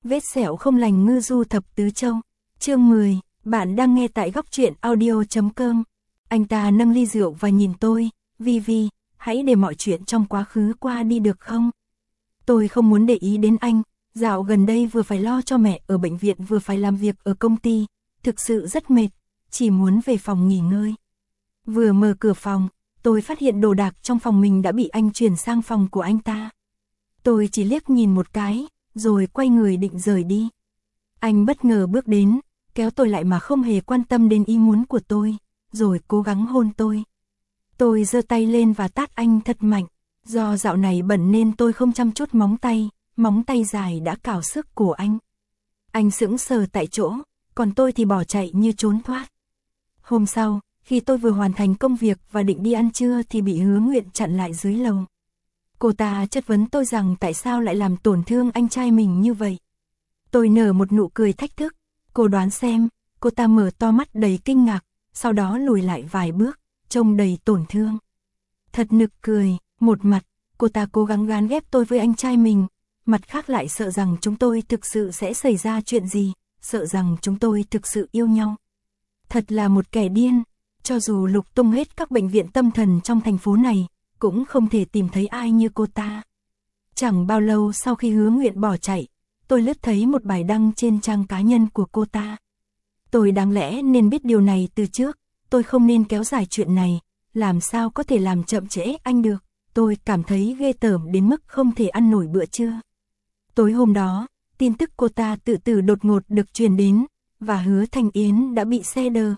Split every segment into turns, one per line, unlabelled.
Vết sẹo không lành ngư du thập tứ châu. Chương 10, bạn đang nghe tại góc truyện audio.com. Anh ta nâng ly rượu và nhìn tôi, Vi, hãy để mọi chuyện trong quá khứ qua đi được không? Tôi không muốn để ý đến anh, dạo gần đây vừa phải lo cho mẹ ở bệnh viện vừa phải làm việc ở công ty, thực sự rất mệt, chỉ muốn về phòng nghỉ ngơi. Vừa mở cửa phòng, tôi phát hiện đồ đạc trong phòng mình đã bị anh chuyển sang phòng của anh ta. Tôi chỉ liếc nhìn một cái, rồi quay người định rời đi. Anh bất ngờ bước đến, kéo tôi lại mà không hề quan tâm đến ý muốn của tôi, rồi cố gắng hôn tôi. Tôi giơ tay lên và tát anh thật mạnh, do dạo này bẩn nên tôi không chăm chút móng tay dài đã cào xước cổ anh. Anh sững sờ tại chỗ, còn tôi thì bỏ chạy như trốn thoát. Hôm sau, khi tôi vừa hoàn thành công việc và định đi ăn trưa thì bị Hứa Nguyện chặn lại dưới lầu. Cô ta chất vấn tôi rằng tại sao lại làm tổn thương anh trai mình như vậy. Tôi nở một nụ cười thách thức, cô đoán xem, cô ta mở to mắt đầy kinh ngạc, sau đó lùi lại vài bước, trông đầy tổn thương. Thật nực cười, một mặt, cô ta cố gắng gán ghép tôi với anh trai mình, mặt khác lại sợ rằng chúng tôi thực sự sẽ xảy ra chuyện gì, sợ rằng chúng tôi thực sự yêu nhau. Thật là một kẻ điên, cho dù lục tung hết các bệnh viện tâm thần trong thành phố này, cũng không thể tìm thấy ai như cô ta. Chẳng bao lâu sau khi Hứa Nguyện bỏ chạy, tôi lướt thấy một bài đăng trên trang cá nhân của cô ta. Tôi đáng lẽ nên biết điều này từ trước, tôi không nên kéo dài chuyện này, làm sao có thể làm chậm trễ anh được, tôi cảm thấy ghê tởm đến mức không thể ăn nổi bữa trưa. Tối hôm đó, tin tức cô ta tự tử đột ngột được truyền đến, và Hứa Thanh Yến đã bị xe đờ,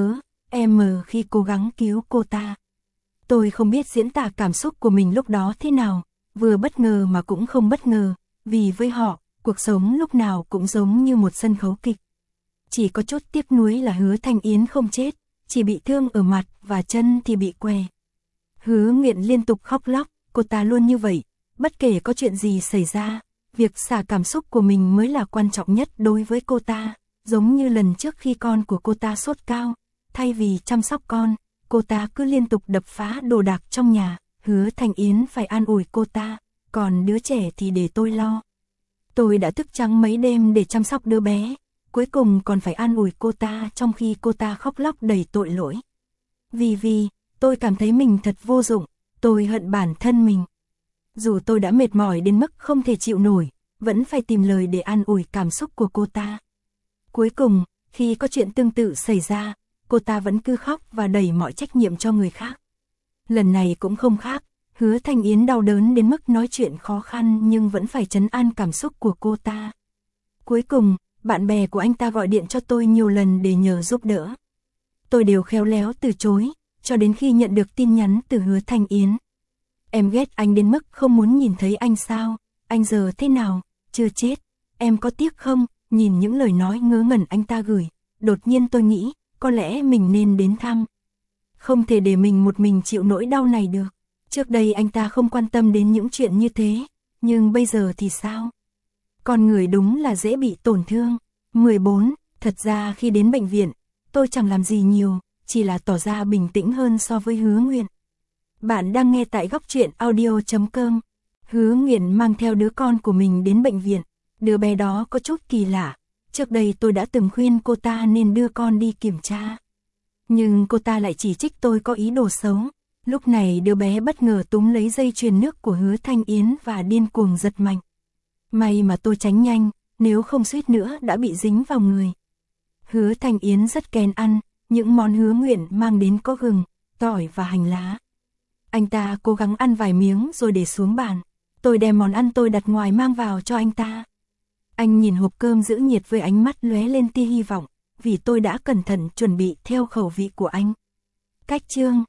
khi cố gắng cứu cô ta. Tôi không biết diễn tả cảm xúc của mình lúc đó thế nào, vừa bất ngờ mà cũng không bất ngờ, vì với họ, cuộc sống lúc nào cũng giống như một sân khấu kịch. Chỉ có chút tiếc nuối là Hứa Thanh Yến không chết, chỉ bị thương ở mặt và chân thì bị què. Hứa Nguyện liên tục khóc lóc, cô ta luôn như vậy, bất kể có chuyện gì xảy ra, việc xả cảm xúc của mình mới là quan trọng nhất đối với cô ta, giống như lần trước khi con của cô ta sốt cao, thay vì chăm sóc con, cô ta cứ liên tục đập phá đồ đạc trong nhà, Hứa Thanh Yến phải an ủi cô ta, còn đứa trẻ thì để tôi lo. Tôi đã thức trắng mấy đêm để chăm sóc đứa bé, cuối cùng còn phải an ủi cô ta trong khi cô ta khóc lóc đầy tội lỗi. Vì tôi cảm thấy mình thật vô dụng, tôi hận bản thân mình. Dù tôi đã mệt mỏi đến mức không thể chịu nổi, vẫn phải tìm lời để an ủi cảm xúc của cô ta. Cuối cùng, khi có chuyện tương tự xảy ra, cô ta vẫn cứ khóc và đẩy mọi trách nhiệm cho người khác. Lần này cũng không khác, Hứa Thanh Yến đau đớn đến mức nói chuyện khó khăn nhưng vẫn phải trấn an cảm xúc của cô ta. Cuối cùng, bạn bè của anh ta gọi điện cho tôi nhiều lần để nhờ giúp đỡ. Tôi đều khéo léo từ chối, cho đến khi nhận được tin nhắn từ Hứa Thanh Yến. Em ghét anh đến mức không muốn nhìn thấy anh sao, anh giờ thế nào, chưa chết, em có tiếc không? Nhìn những lời nói ngớ ngẩn anh ta gửi, đột nhiên tôi nghĩ, có lẽ mình nên đến thăm. Không thể để mình một mình chịu nỗi đau này được. Trước đây anh ta không quan tâm đến những chuyện như thế, nhưng bây giờ thì sao? Con người đúng là dễ bị tổn thương. 14. Thật ra khi đến bệnh viện, tôi chẳng làm gì nhiều, chỉ là tỏ ra bình tĩnh hơn so với Hứa Nguyện. Bạn đang nghe tại góc truyện audio.com. Hứa Nguyện mang theo đứa con của mình đến bệnh viện. Đứa bé đó có chút kỳ lạ. Trước đây tôi đã từng khuyên cô ta nên đưa con đi kiểm tra. Nhưng cô ta lại chỉ trích tôi có ý đồ xấu. Lúc này đứa bé bất ngờ túm lấy dây chuyền nước của Hứa Thanh Yến và điên cuồng giật mạnh. May mà tôi tránh nhanh, nếu không suýt nữa đã bị dính vào người. Hứa Thanh Yến rất kén ăn, những món Hứa Nguyện mang đến có gừng, tỏi và hành lá. Anh ta cố gắng ăn vài miếng rồi để xuống bàn. Tôi đem món ăn tôi đặt ngoài mang vào cho anh ta. Anh nhìn hộp cơm giữ nhiệt với ánh mắt lóe lên tia hy vọng, vì tôi đã cẩn thận chuẩn bị theo khẩu vị của anh. Cách chương